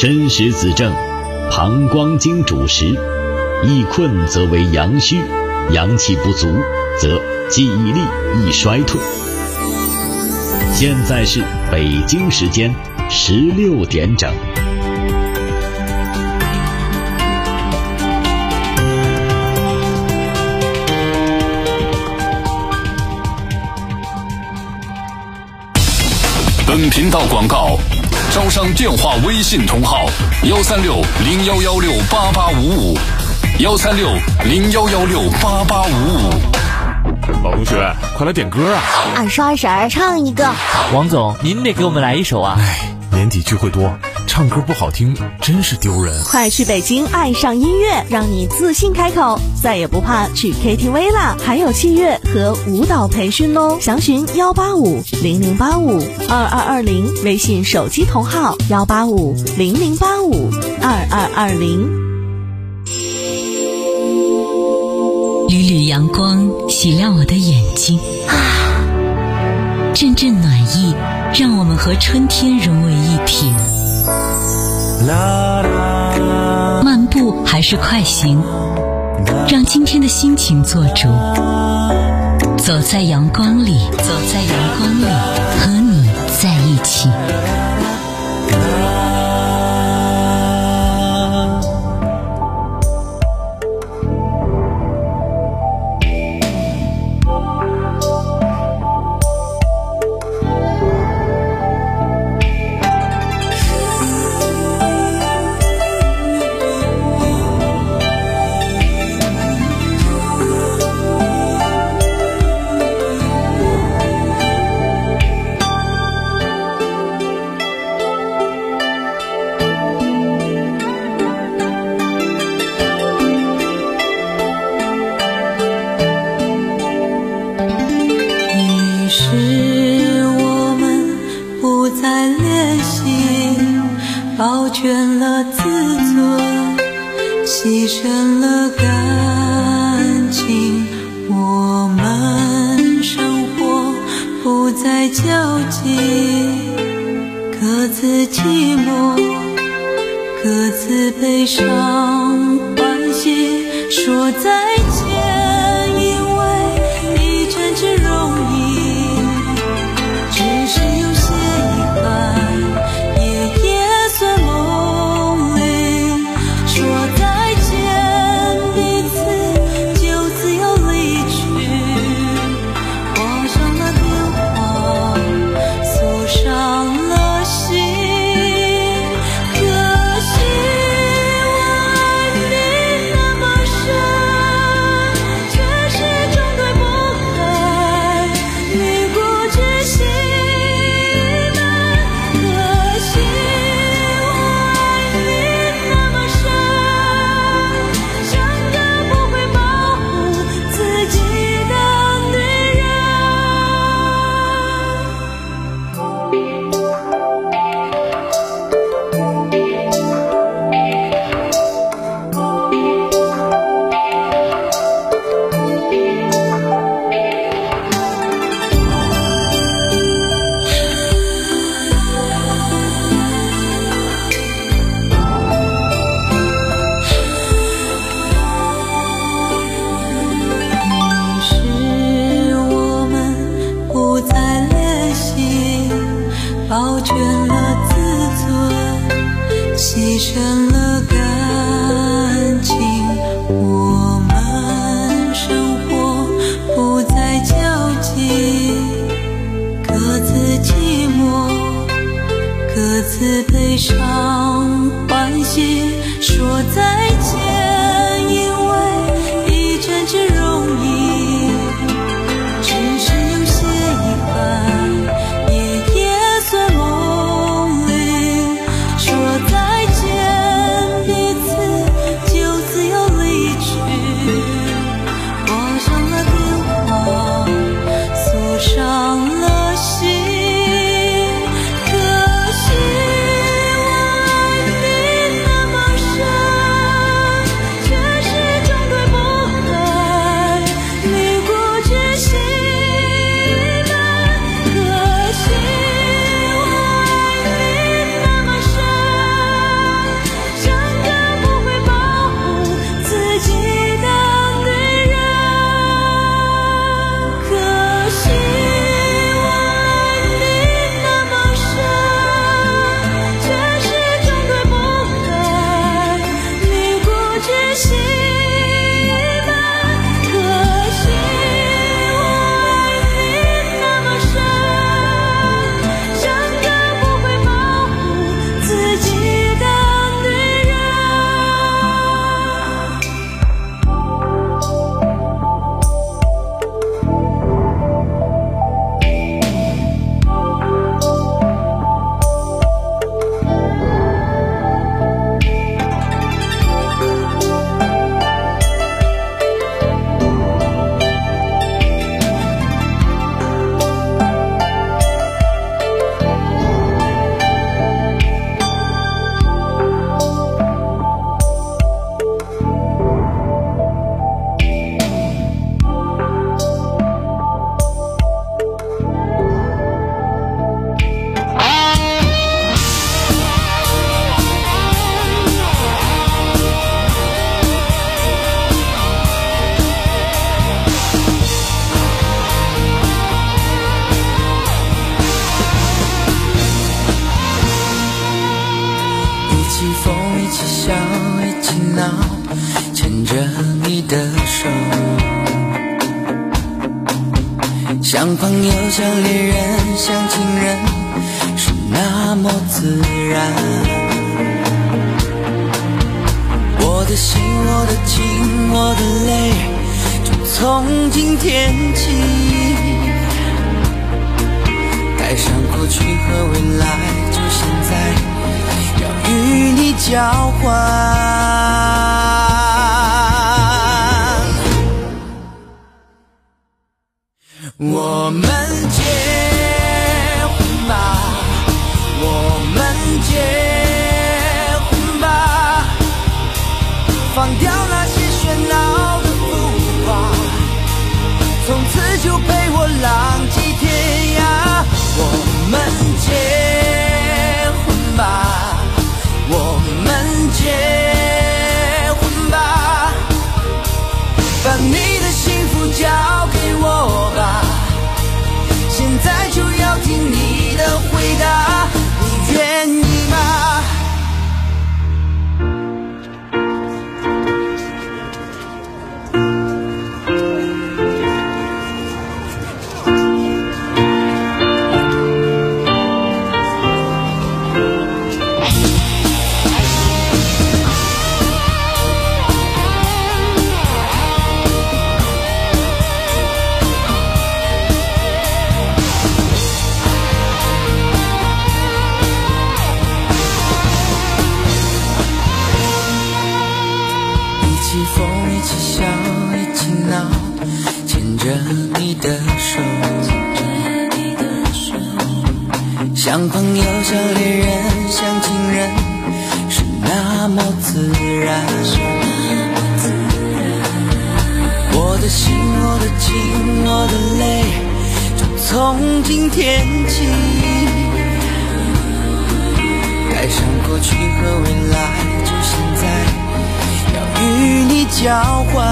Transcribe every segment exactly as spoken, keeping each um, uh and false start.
申时子正，膀胱经主食，易困则为阳虚，阳气不足则记忆力易衰退。现在是北京时间十六点整。 本频道广告，招商电话微信同号幺三六零幺幺六八八五五，幺三六零幺幺六八八五五。 老同学，快来点歌啊！ 二十二婶唱一个。 王总，您得给我们来一首啊！ 哎，年底聚会多，唱歌不好听真是丢人。 快去北京爱上音乐，让你自信开口，再也不怕去 K T V 啦！还有器乐和舞蹈培训哦，详询幺八五零零八五二二二零，微信手机同号幺八五零零八五二二二零。 缕缕阳光洗亮我的眼睛，啊，阵阵暖意让我们和春天融为一体。漫步还是快行，让今天的心情做主。走在阳光里，走在阳光里，和你在一起。 保全了自尊，牺牲了感情，我们生活不再交集，各自寂寞，各自悲伤欢喜，说再见，因为一阵子容易，只是有些遗憾，保全了自尊，牺牲了感情，我们生活不再交集，各自寂寞，各自悲伤欢喜，说再见，因为一阵子容易，只是有些遗憾，梦里说再见， 牵着你的手，像朋友，像恋人，像情人，是那么自然。我的心，我的情，我的泪，就从今天起，带上过去和未来，就现在要与你交换。我们结婚吧，我们结婚吧，放掉那些喧闹的浮华，从此就陪我浪迹天涯。我们结婚吧，我们结婚吧，把你的幸福交给我吧，现在就要听你的回答，你愿意吗？一起疯，一起笑，一起闹，牵着你的手，像朋友，像恋人，像情人，是那么自然。我的心，我的情，我的泪，就从今天起，带上过去和未来，就现在与你交换。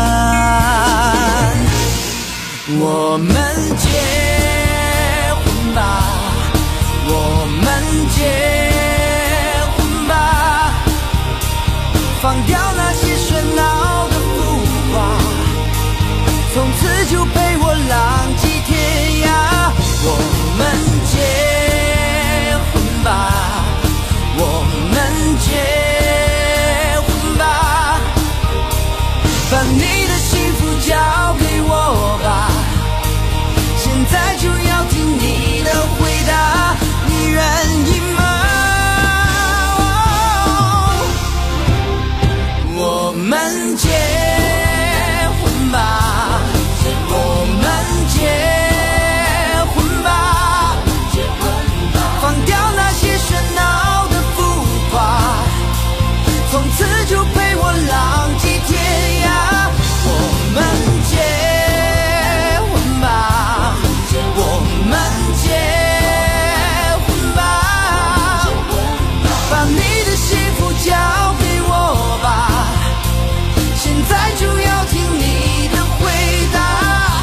我们结婚吧，我们结婚吧，放掉那些喧闹的浮华，从此就陪我浪迹天涯。我们结婚吧，我们结婚吧，把你的幸福交给我吧，现在就要听你的回答，你愿意吗？我们结婚吧，我们结婚吧，放掉那些喧闹的浮华，从此就陪我浪迹天涯。我们结婚吧，我们结婚吧，把你的幸福交给我吧，现在就要听你的回答，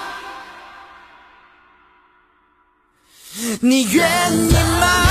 你愿意吗？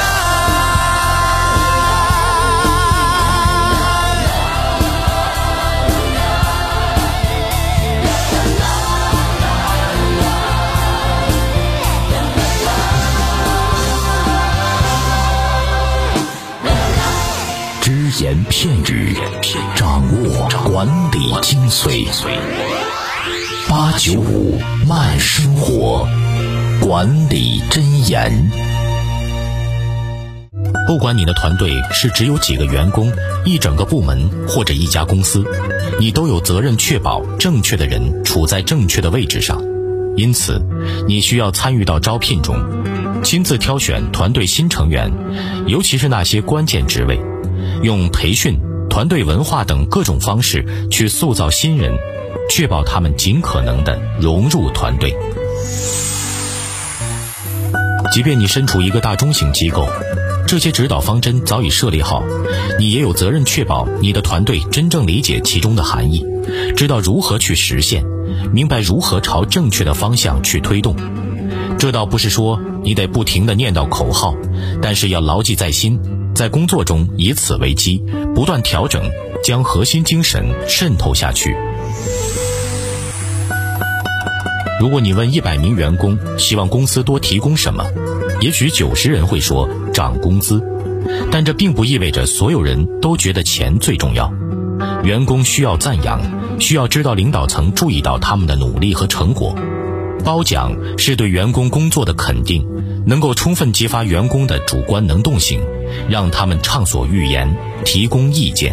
只言片语，掌握管理精髓。八九五慢生活，管理箴言。不管你的团队是只有几个员工、一整个部门或者一家公司，你都有责任确保正确的人处在正确的位置上。因此，你需要参与到招聘中，亲自挑选团队新成员，尤其是那些关键职位，用培训、团队文化等各种方式去塑造新人，确保他们尽可能地融入团队。即便你身处一个大中型机构，这些指导方针早已设立好，你也有责任确保你的团队真正理解其中的含义，知道如何去实现，明白如何朝正确的方向去推动。这倒不是说你得不停地念叨口号，但是要牢记在心， 在工作中以此为基，不断调整，将核心精神渗透下去。如果你问一百名员工希望公司多提供什么，也许九十人会说涨工资，但这并不意味着所有人都觉得钱最重要。员工需要赞扬，需要知道领导层注意到他们的努力和成果。褒奖是对员工工作的肯定，能够充分激发员工的主观能动性，让他们畅所欲言，提供意见。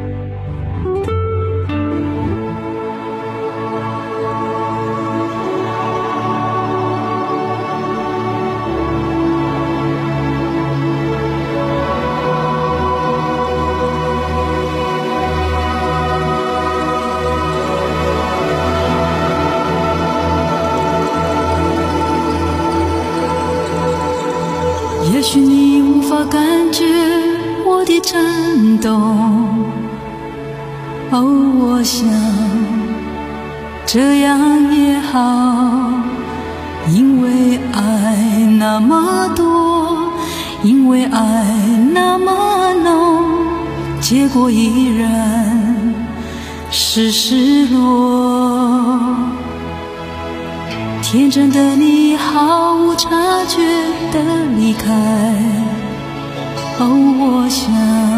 也许你无法感觉我的震动，哦，我想这样也好，因为爱那么多，因为爱那么浓，结果依然是失落。天真的你毫无察觉地离开，哦，我想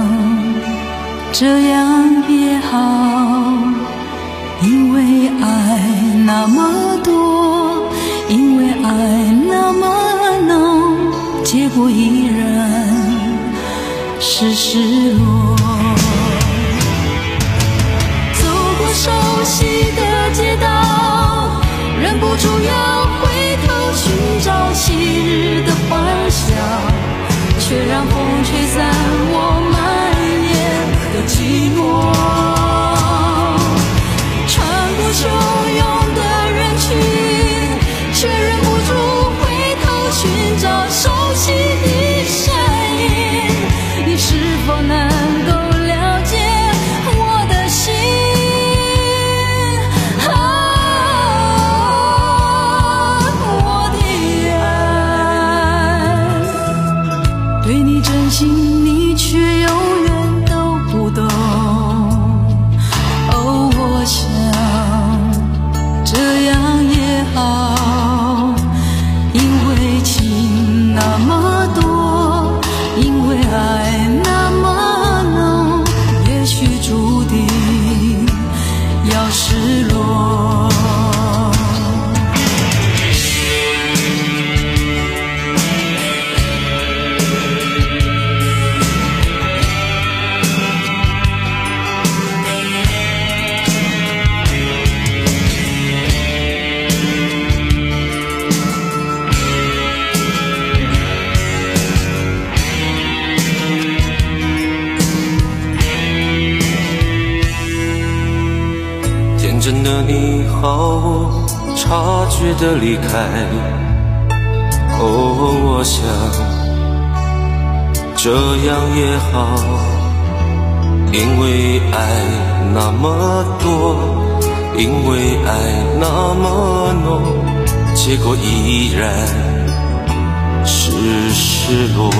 这样也好，因为爱那么多，因为爱那么浓，结果依然是失落。走过熟悉的街道，忍不住要回头寻找昔日的欢笑，却让风吹散我满眼的寂寞。穿过汹涌的人群，却忍不住回头寻找熟悉的身影，你是否能够了解我的心？对你真心，你却永远都不懂。哦，我想这样也好，因为情那么多，因为爱那么浓，也许注定要失落。 真的你毫无察觉地离开，哦，我想这样也好，因为爱那么多，因为爱那么浓，结果依然是失落。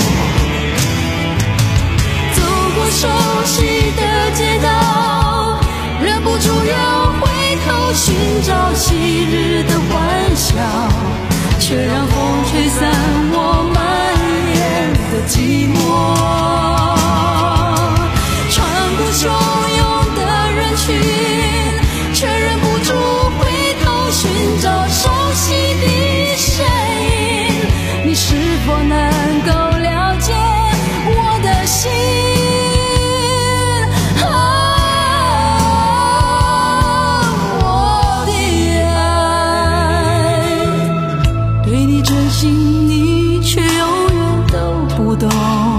走过熟悉的街道，忍不住要回头寻找昔日的欢笑，却让风吹散我满眼的寂寞。穿过汹涌的人群，却忍不住回头寻找熟悉的身影，你是否能够了解我的心？你却永远都不懂。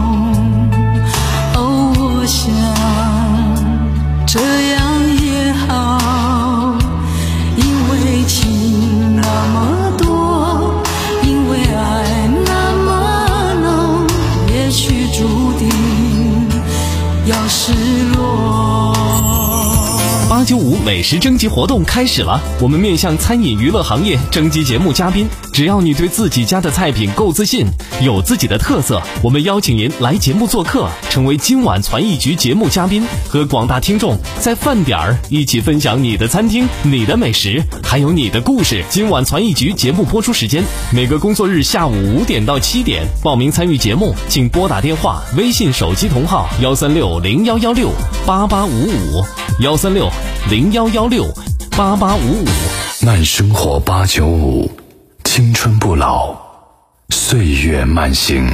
哦，我想这样也好，因为情那么多，因为爱那么浓，也许注定要失落。 八九五美食征集活动开始了，我们面向餐饮娱乐行业征集节目嘉宾， 只要你对自己家的菜品够自信，有自己的特色，我们邀请您来节目做客，成为今晚传艺局节目嘉宾，和广大听众在饭点儿一起分享你的餐厅、你的美食，还有你的故事。今晚传艺局节目播出时间每个工作日下午五点到七点，报名参与节目请拨打电话、微信手机同号幺三六零幺幺六八八五五幺三六零幺幺六八八五五。 慢生活八九五，青春不老，岁月慢行。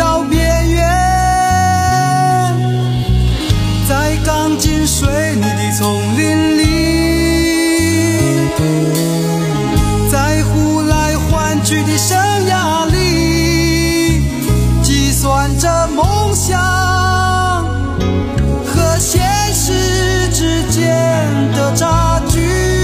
在钢筋水泥的丛林里，在呼来唤去的生涯里，计算着梦想和现实之间的差距。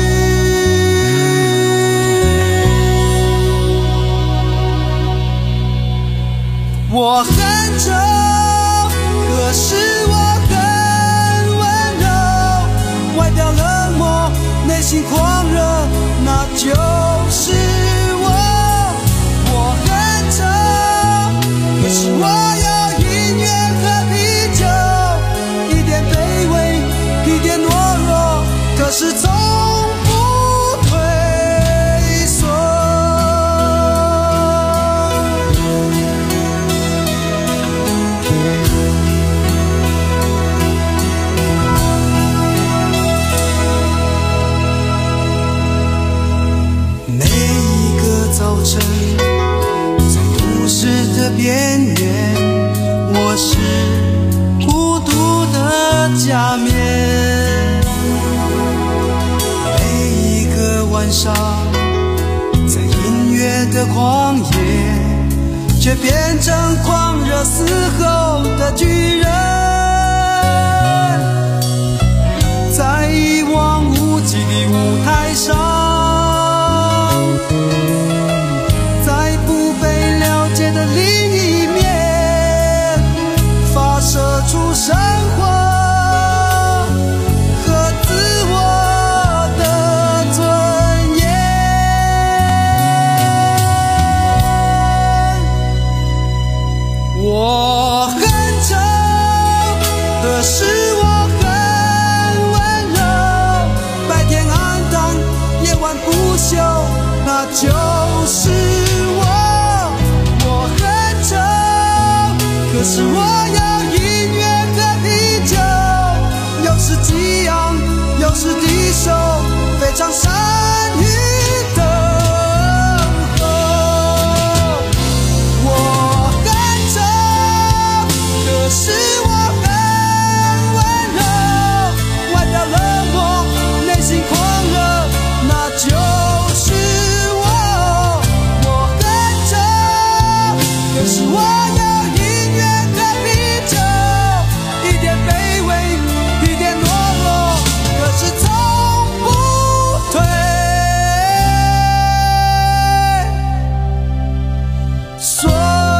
我恨着，可是我很温柔，外表冷漠，内心狂热，那就是我。我恨着，可是我有音乐和啤酒，一点卑微，一点懦弱，可是从不退缩。每一个早晨，在都市的边缘，我是孤独的假面。每一个晚上，在音乐的旷野，却变成狂热嘶吼的巨人。在一望无际的舞台上，在不被了解的另一面，发射出生活和自我的尊严。我很丑，可是我很温柔，白天暗淡，夜晚不休，那就是我。我很丑，可是我有音乐和啤酒，有时激昂，有时低收，非常善于等候。我很丑，可是我很温柔，外表冷漠，内心狂热，那就是我。我很丑，可是我有音乐和啤酒，一点卑微，一点懦弱，可是从不退缩。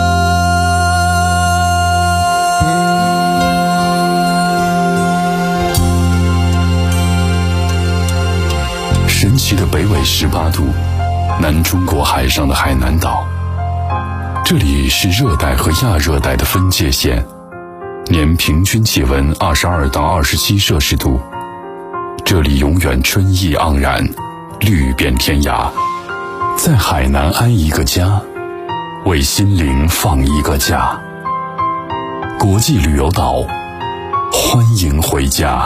神奇的北纬十八度，南中国海上的海南岛，这里是热带和亚热带的分界线，年平均气温二十二到二十七摄氏度。这里永远春意盎然，绿遍天涯。在海南安一个家，为心灵放一个假。国际旅游岛，欢迎回家。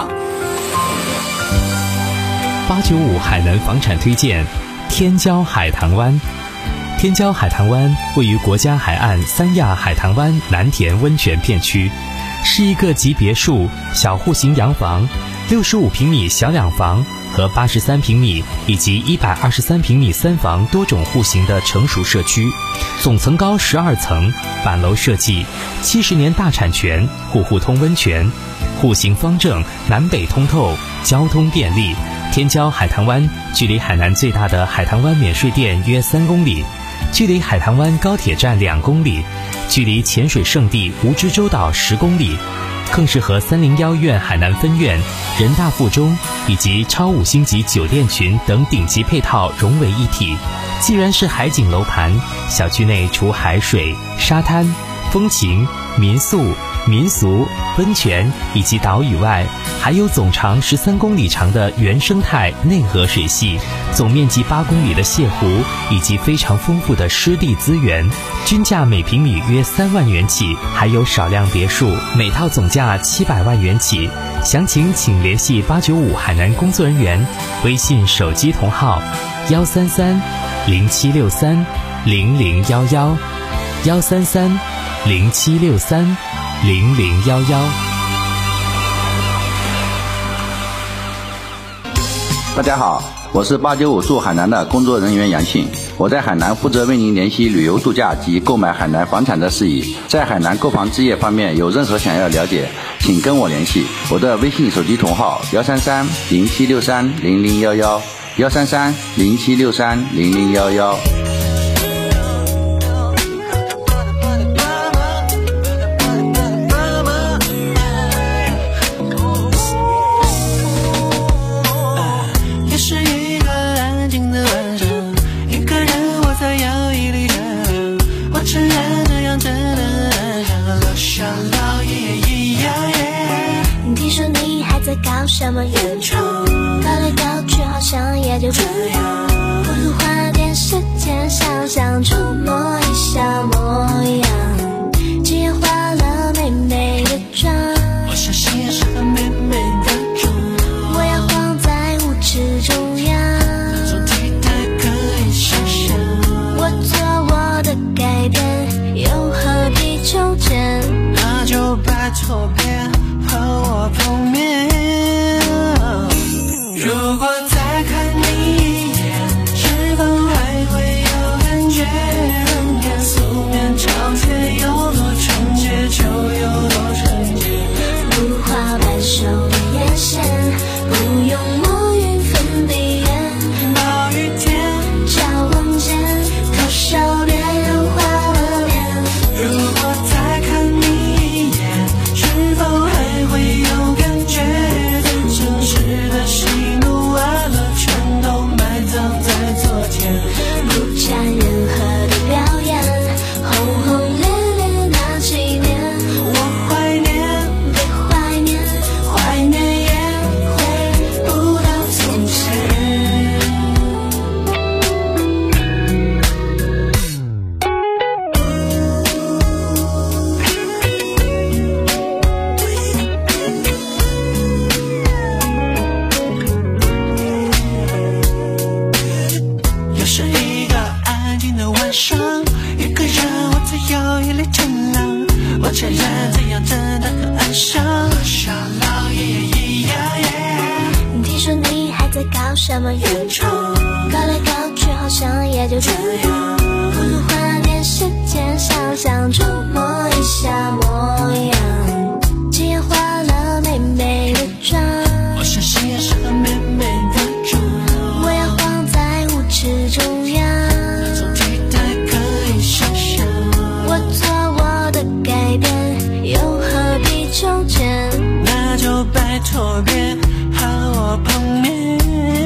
八九五海南房产推荐天骄海棠湾。天骄海棠湾位于国家海岸三亚海棠湾南田温泉片区，是一个集别墅、小户型洋房、六十五平米小两房和八十三平米以及一百二十三平米三房多种户型的成熟社区，总层高十二层，板楼设计，七十年大产权，户户通温泉，户型方正，南北通透，交通便利。天骄海棠湾距离海南最大的海棠湾免税店约三公里，距离海棠湾高铁站两公里，距离潜水圣地蜈支洲岛十公里，更是和三零幺院海南分院、人大附中以及超五星级酒店群等顶级配套融为一体。既然是海景楼盘，小区内除海水、沙滩、风情、民宿、民俗、温泉以及岛屿外，还有总长十三公里长的原生态内河水系，总面积八公里的泻湖，以及非常丰富的湿地资源，均价每平米约三万元起，还有少量别墅，每套总价七百万元起。详情请联系八九五海南工作人员，微信手机同号幺三三零七六三零零幺幺幺三三零七六三零零幺幺。 大家好，我是八九五驻海南的工作人员杨庆，我在海南负责为您联系旅游度假及购买海南房产的事宜。在海南购房置业方面有任何想要了解，请跟我联系。我的微信手机同号幺三三零七六三零零幺幺幺三三零七六三零零幺幺。 搞什么演出？搞来搞去好像也就这样，不如花点时间想想，触摸一下模样。既然化了美美的妆，我相信也是很美美的妆。我要晃在舞池中央，做体态可以想象。我做我的改变，又何必纠结？那就拜托别和我碰面。如果再看你一眼，是否还会有感觉？人面素面朝天，有多纯洁就有多纯洁。如花般收的眼线，不用抹匀粉笔眼。暴雨天，交往间，偷笑别人花了脸。如果再看你一眼，是否还会有感觉？最真实的喜怒哀乐全都埋葬在昨天，不沾任何的表演，轰轰烈烈那几年，我怀念，别怀念，怀念也回不到从前。又是一个安静的晚上，一个人我在摇椅里乘凉，我承认这样真的很安详，像老爷爷一样。听说你还在搞什么演出？搞来搞去好像也就这样，不如花点时间想想，触摸一下模样。既然化了美美的妆，我相信也是很美美的妆。我要晃在舞池中央，做体态可以想象。我做我的改变，又何必纠结？那就拜托别和我碰面。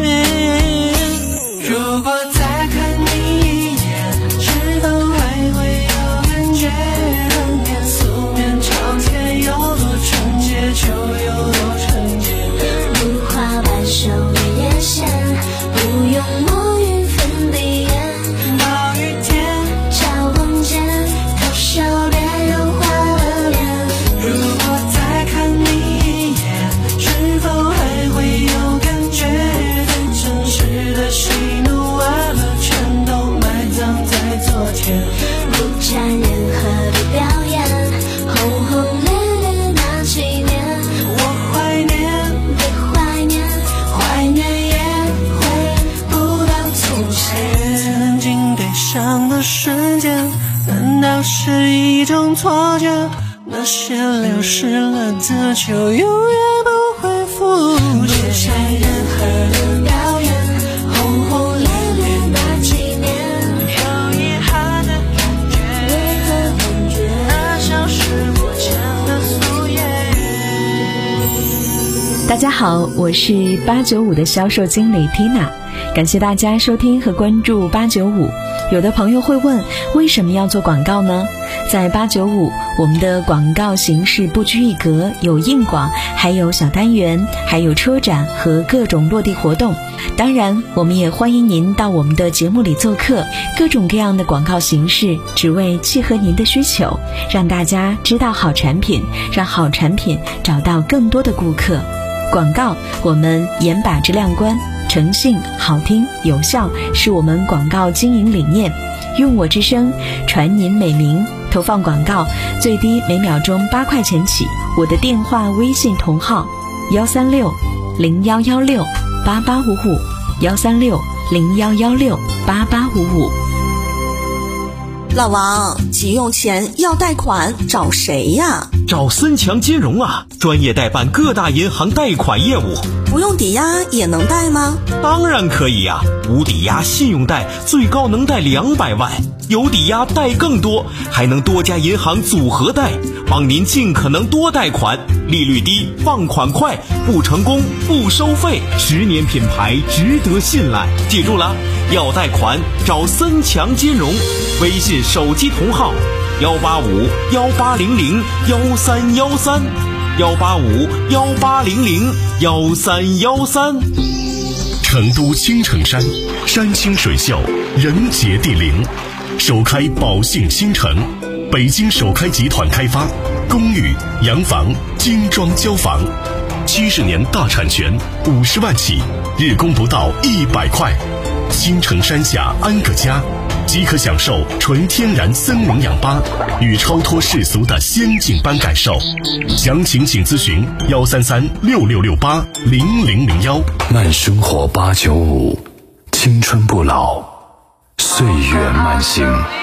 如果再看你一眼，是否还会有感觉？人面素面朝天，有多纯洁就有多纯洁。如花般收的眼线，不用抹匀粉笔眼。暴雨天，交往间，偷笑别人花了脸。如果再看你一眼，是否还会有感觉？最真实的喜怒哀乐全都埋葬在昨天，不沾任何的表演，轰轰烈烈那几年，我怀念，别怀念，怀念也回不到从前。曾经对上的瞬间，难道是一种错觉？那些流失了的就永远不会复现，不沾任何的表演，轰轰烈烈那几年，有遗憾的感觉，为何感觉那像是不见的素颜？ 大家好，我是八九五的销售经理 Tina， 感谢大家收听和关注八九五。有的朋友会问，为什么要做广告呢？在八九五，我们的广告形式不拘一格，有硬广，还有小单元，还有车展和各种落地活动。当然，我们也欢迎您到我们的节目里做客，各种各样的广告形式，只为契合您的需求，让大家知道好产品，让好产品找到更多的顾客。广告，我们严把质量关，诚信、好听、有效是我们广告经营理念。用我之声传您美名，投放广告最低每秒钟八块钱起。我的电话微信同号幺三六零幺幺六八八五五，幺三六零幺幺六八八五五。 老王，急用钱要贷款找谁呀？ 找森强金融啊，专业代办各大银行贷款业务。 不用抵押也能贷吗？ 当然可以呀、啊，无抵押信用贷最高能贷两百万，有抵押贷更多，还能多家银行组合贷，帮您尽可能多贷款，利率低，放款快，不成功不收费，十年品牌值得信赖。记住了，要贷款找森强金融，微信手机同号幺八五幺八零零幺三幺三。幺八五幺八零零幺三幺三。 成都青城山，山清水秀，人杰地灵，首开宝兴新城，北京首开集团开发，公寓、洋房、精装交房，七十年大产权，五十万起，日供不到一百块。青城山下安个家，即可享受纯天然森林氧吧与超脱世俗的仙境般感受。详情请咨询幺三三六六六八零零零幺。 慢生活八九五，青春不老，岁月慢行。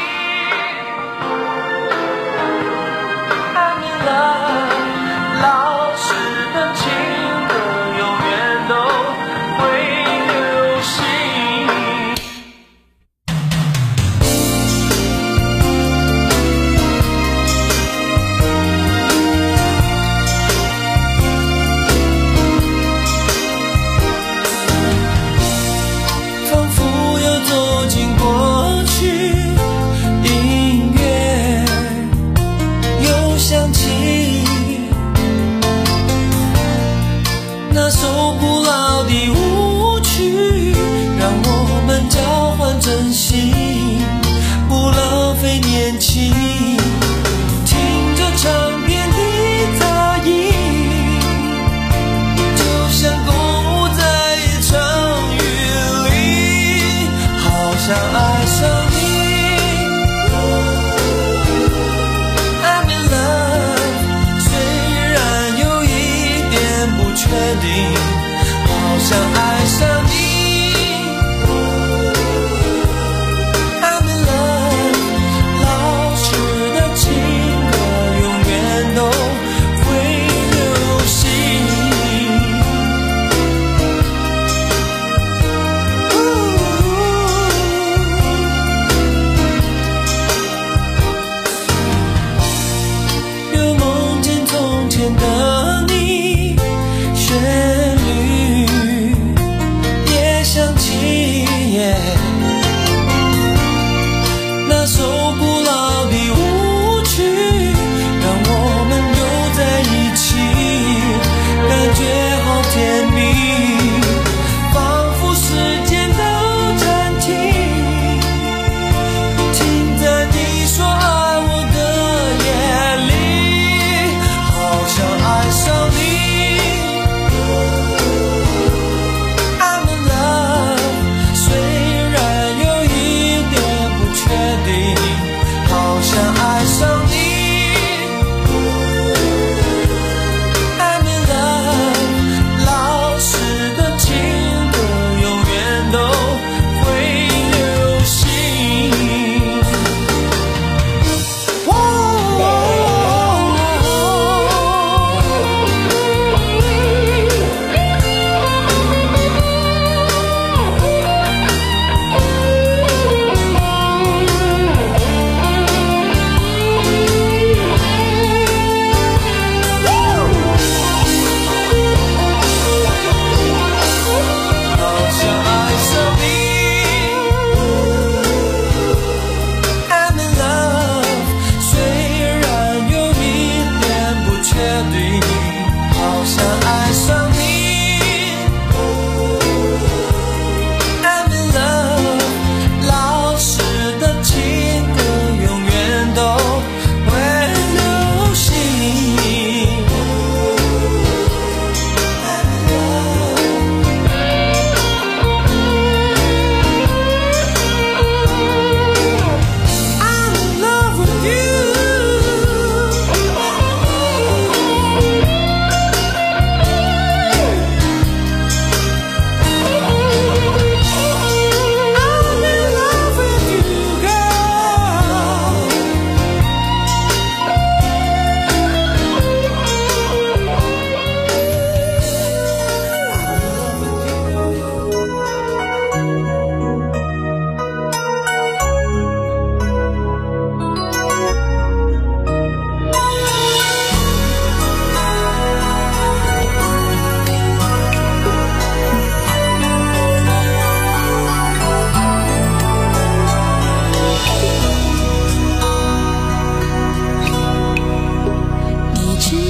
那首古老的舞曲，让我们交换真心，不浪费年轻。听着唱片的杂音，就像共舞在一场雨里，好想爱上你。I'm in love， 虽然有一点不确定，好想爱上你。I'm in love， 老式的情歌永远都会流行。又梦见从前的你，旋律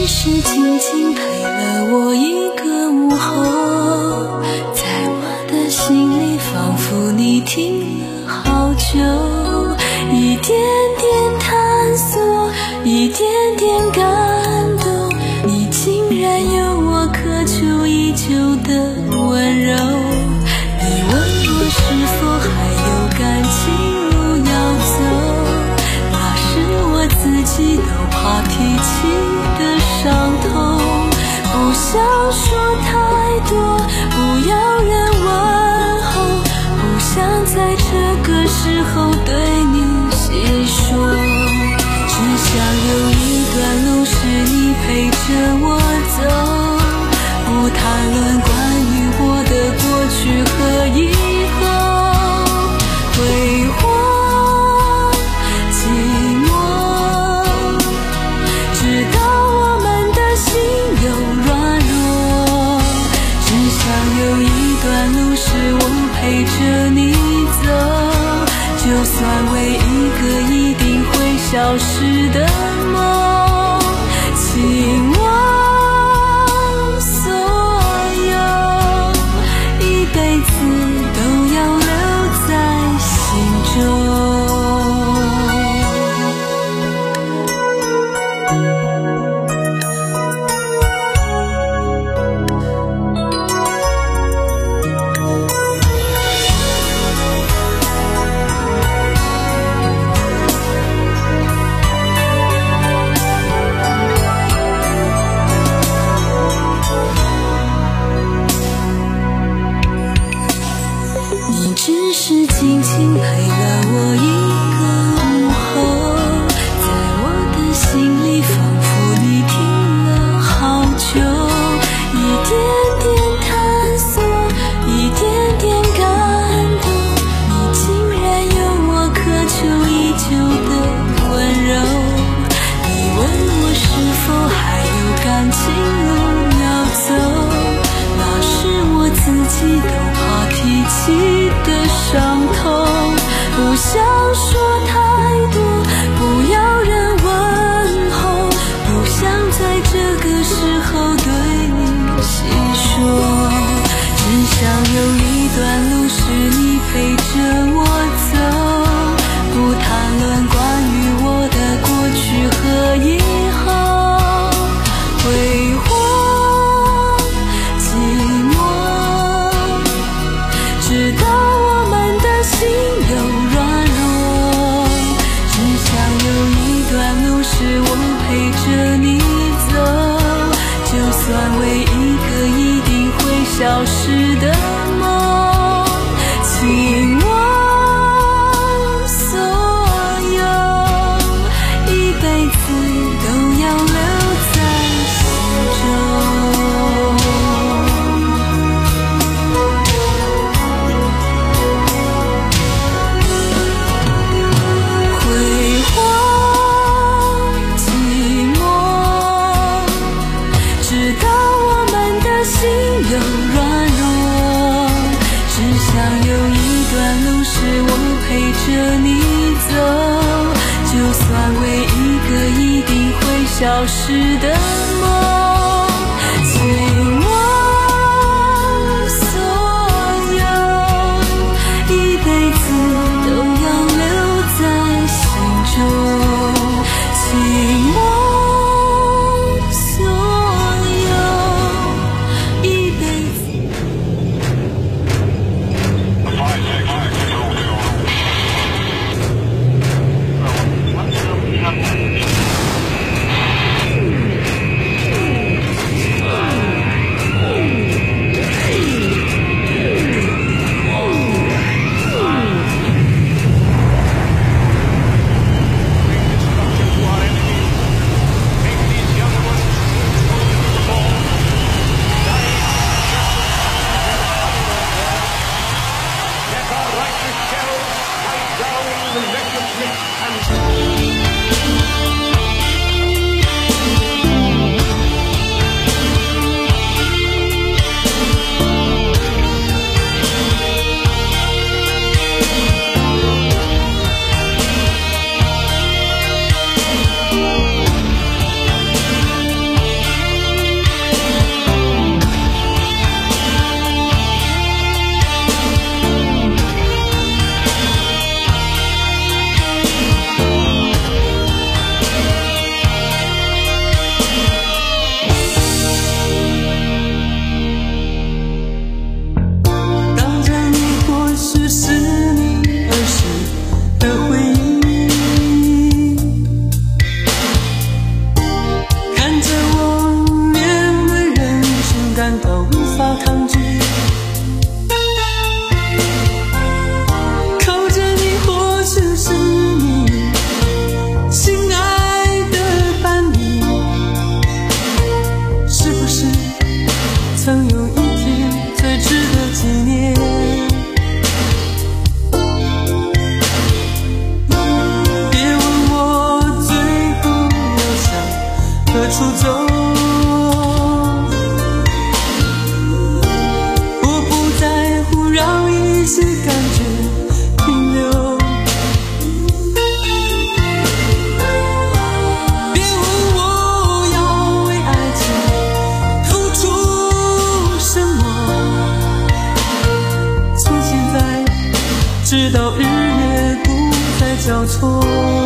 只是静静陪了我一个午后，在我的心里仿佛你停了好久，一点点探索，一点点感动，你竟然有我渴求已久的温柔。你问我是否还有感情路要走，那是我自己都怕提起的伤痛。不想说太多，不要人问候，不想在这个时候对你细说，只想有一段路是你陪着我走，不谈论关于我的过去和以后，挥霍寂寞，直到我们的心有软弱，只想有一段路是我陪着你走，就算为一个一定会消失的梦，请我所有一辈子都要留在心中。你只是静静陪了我一个午后，在我的心里仿佛你停了好久，一点点探索，一点点感动，你竟然有我渴求已久的温柔。你问我是否还有感情路要走，那是我自己都怕提起的伤痛。不想说太多，不要人问候，不想在这个时候对你细说，只想有一段路是你陪着我走，不谈论关于我的过去和以后，挥霍寂寞，直到我们的心有软弱，只想有一段路是我陪着你走，就算为一个一定会消失的梦，请我所有一辈子都要留在心中。挥霍寂寞，直到我们的心有软弱，只想有一段路是我陪着你走，就算为一个一定会消失的梦，请我所有一辈子都要留在心中，请我所有一辈子。 何处走？我不在乎让一些感觉停留。别问我要为爱情付出什么，从现在直到日月不再交错。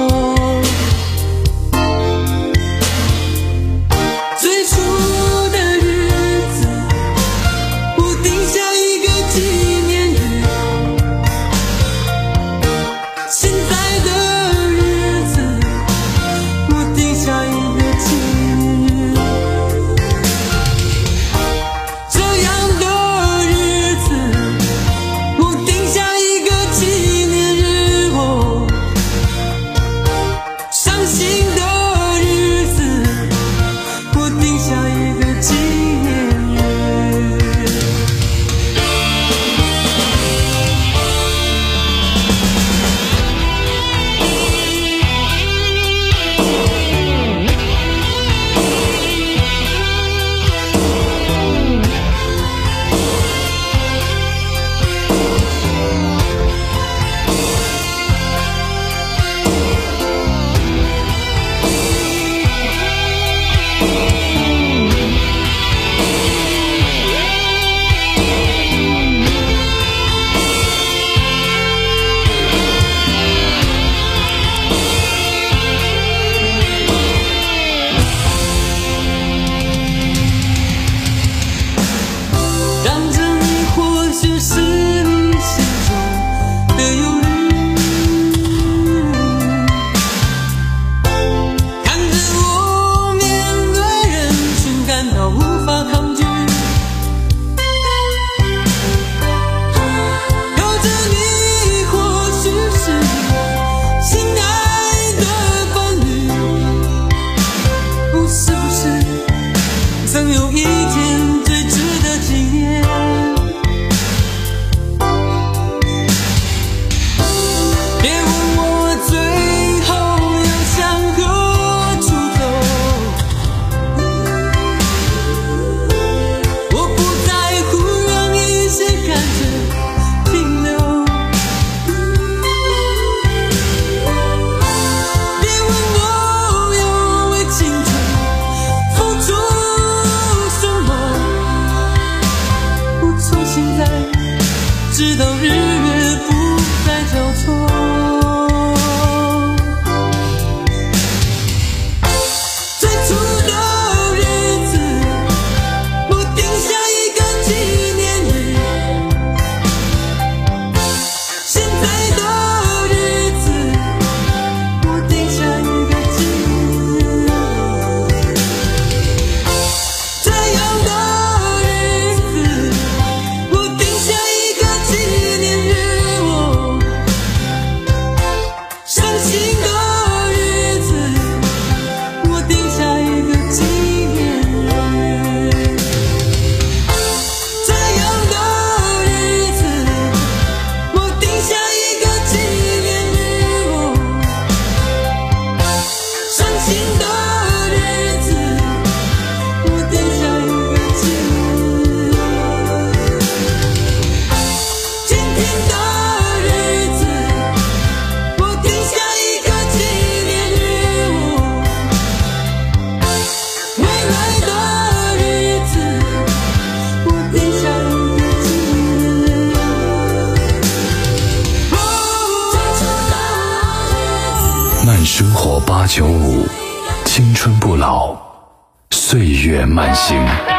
生活八九五，青春不老，岁月慢行。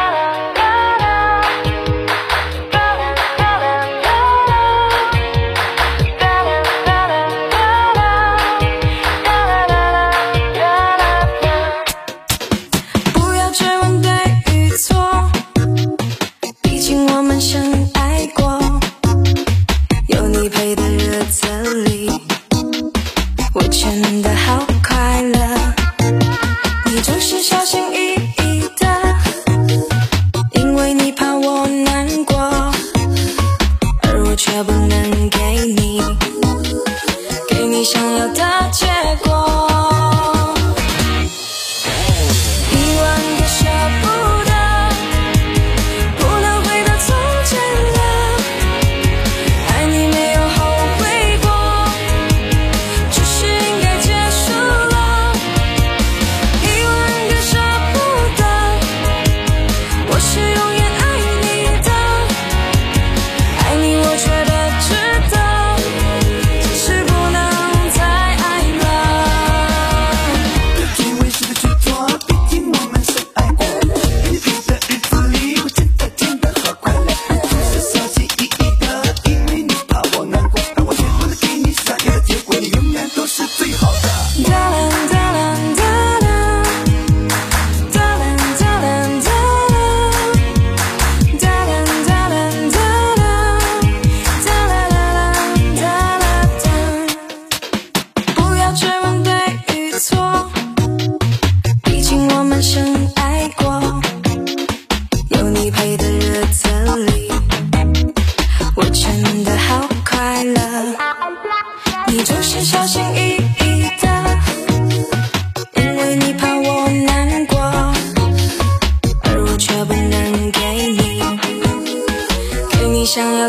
不要追问对与错，毕竟我们深爱过，有你陪的日子里，我真的好快乐。你总是小心翼翼的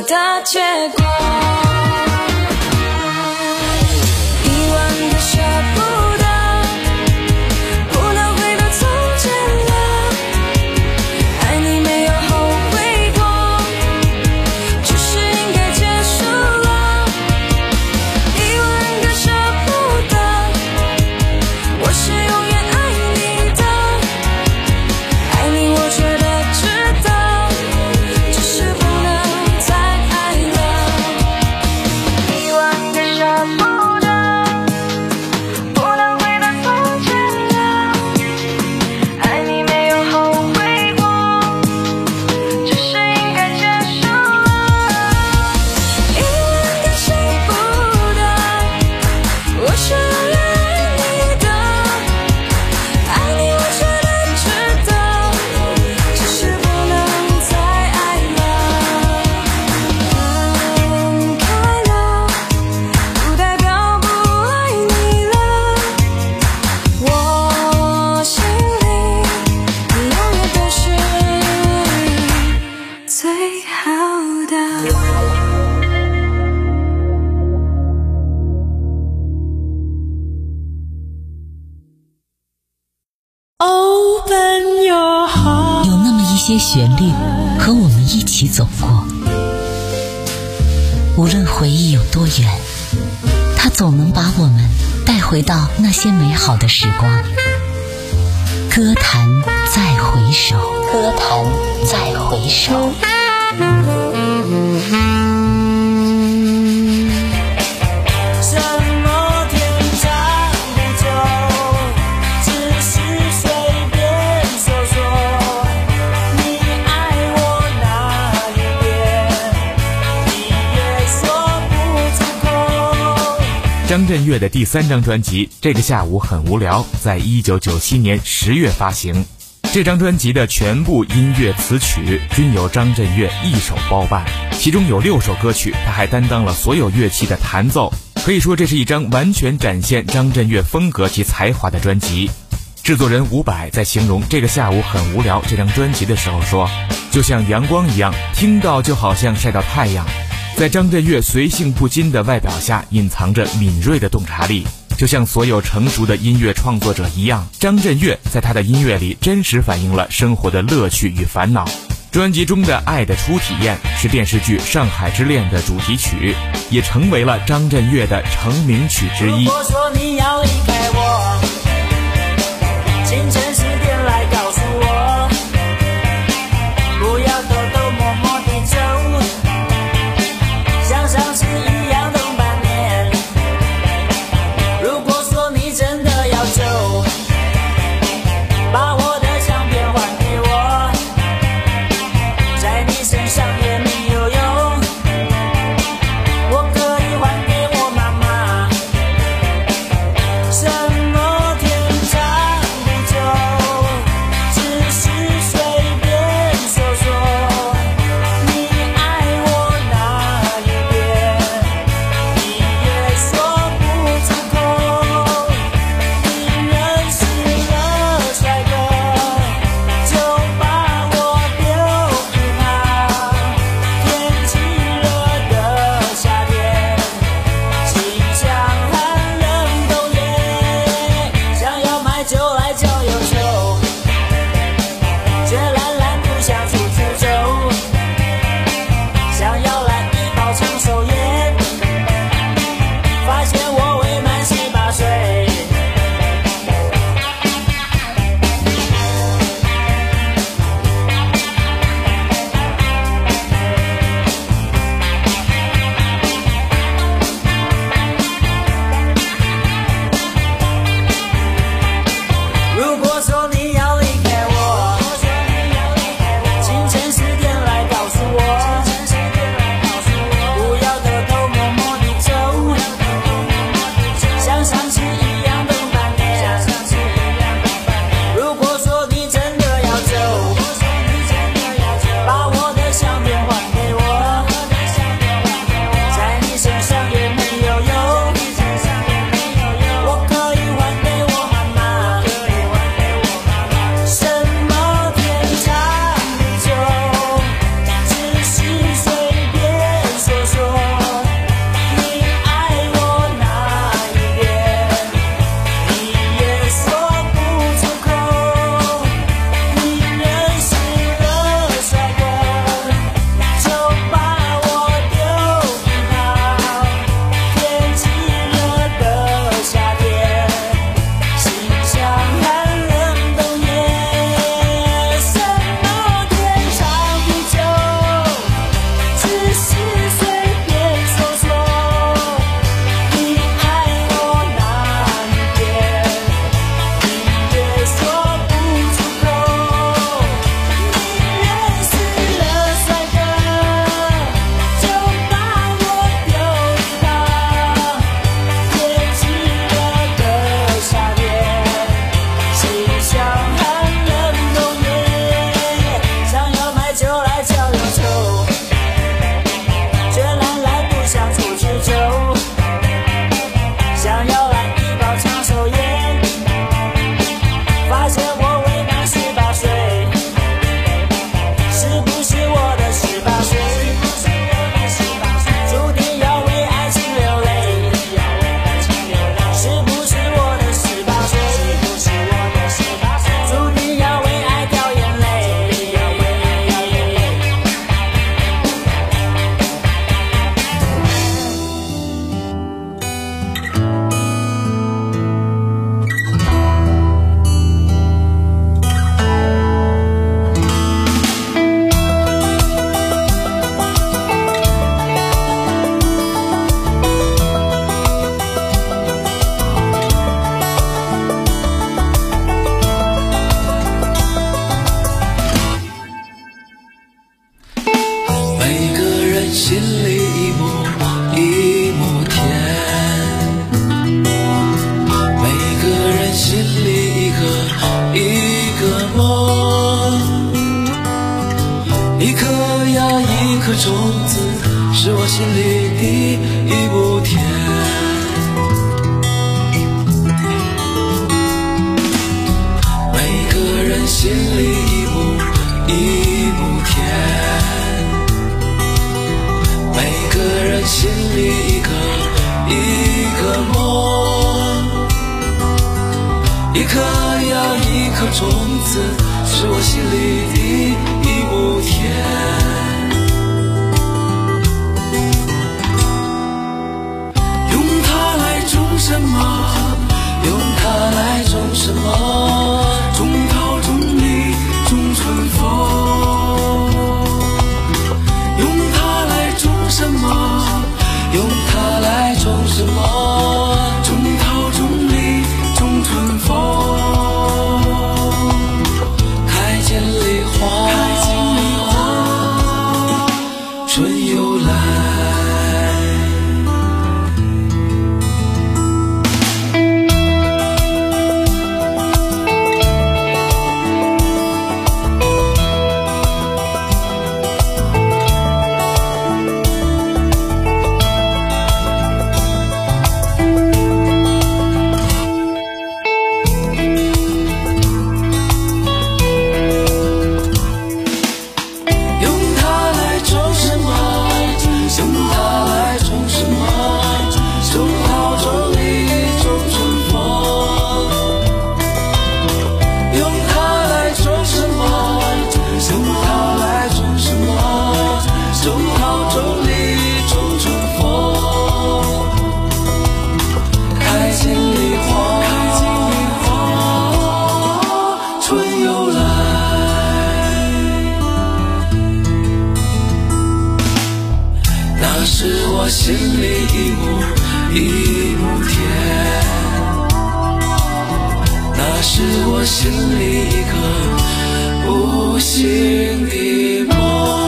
的结果。遗忘的舍不得，不能回到从前了，爱你没有后悔过，只是应该结束了。遗忘的舍不得，我是永远爱你的，爱你我觉得值得，只是不能再爱了。遗忘的舍不得，不能回到从前了，爱你没有后悔过，只是应该结束了。遗忘的舍不得，我是永远爱你的，爱你我觉得值得，只是不能再爱了。分开了，不代表不爱你了，我心里你永远都是最好的。 Open your heart。 有那么一些旋律和我们一起走过，无论回忆有多远，它总能把我们带回到那些美好的时光。歌坛再回首，歌坛再回首。 什么天长地久，只是随便说说。你爱我哪一边，你也说不出口。 张震岳的第三张专辑《这个下午很无聊》在一九九七年十月发行。这张专辑的全部音乐词曲均由张震岳一手包办，其中有六首歌曲他还担当了所有乐器的弹奏，可以说这是一张完全展现张震岳风格及才华的专辑。制作人伍佰在形容《这个下午很无聊》这张专辑的时候说，就像阳光一样，听到就好像晒到太阳。在张震岳随性不惊的外表下隐藏着敏锐的洞察力，就像所有成熟的音乐创作者一样，张震岳在他的音乐里真实反映了生活的乐趣与烦恼。专辑中的《爱的初体验》是电视剧《上海之恋》的主题曲，也成为了张震岳的成名曲之一。 如果说你要离开我，清晨十点来告诉我，不要偷偷摸摸地走，像上次一样等半年。如果说你真的要走，把我的唱片还给我，在你身上也没有用，我可以还给我妈妈。什一颗呀一颗种子，是我心里的一亩田。每个人心里一亩一亩田，每个人心里一个一个梦，一颗呀一颗种子，是我心里的一亩田。用它来种什么？用它来种什么？种桃种李种春风。用它来种什么？用它来种什么？种桃种李种春风。开见梨花，春又来。我心里一亩一亩田，那是我心里一个不醒的梦。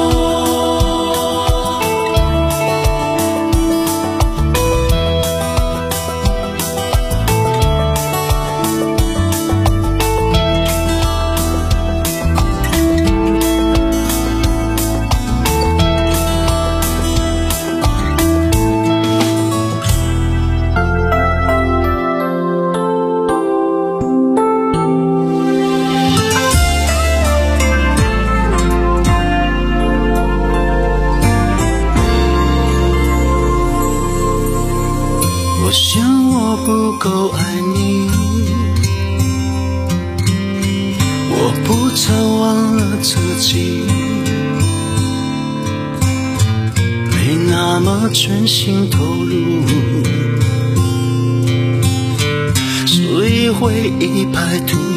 我想我不够爱你，我不曾忘了自己，没那么全心投入，所以回忆排毒